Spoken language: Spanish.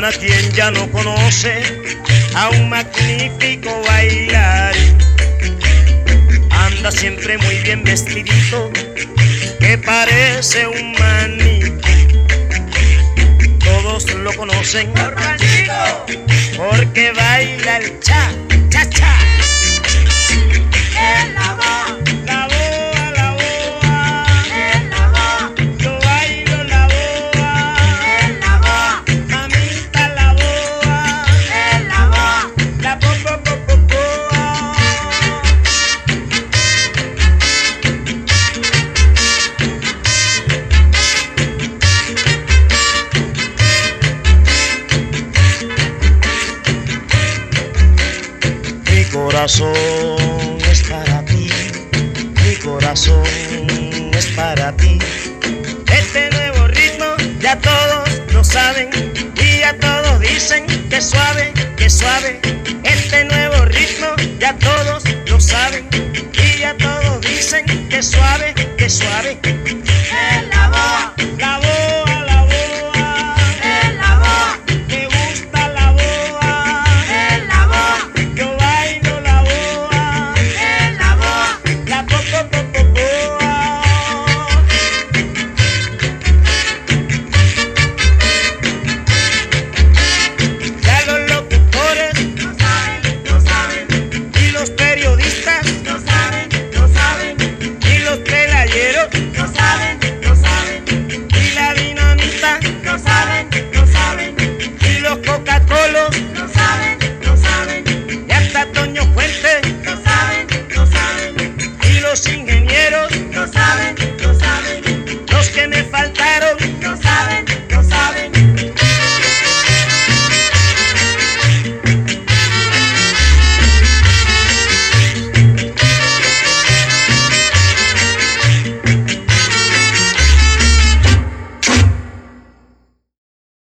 Habana quien ya no conoce a un magnífico bailarín. Anda siempre muy bien vestidito, que parece un maniquí. Todos lo conocen por Panchito, porque baila el cha, cha, cha. en la boa, La boa, la boa, en la boa, yo bailo la boa, en la boa, mamita la boa, en la boa. la po, po, po, po, poa. Mi corazón es para ti, mi corazón es para ti. Este nuevo ritmo ya todos lo saben y ya todos dicen que suave, que suave. Este nuevo ritmo ya todos lo saben y ya todos dicen que suave, que suave. En la boa, La boa, la boa, en la boa, me gusta la boa, en la boa, yo bailo la boa, en la boa. la po, po, po, po, poa. Ya los locutores No saben, no saben, y los periodistas no saben, no saben, y los pelayeros no saben, no saben, y la dinamita no saben, no saben, y los Coca-Colos no saben, no saben, y hasta Toño Fuentes no saben, no saben. y los ingenieros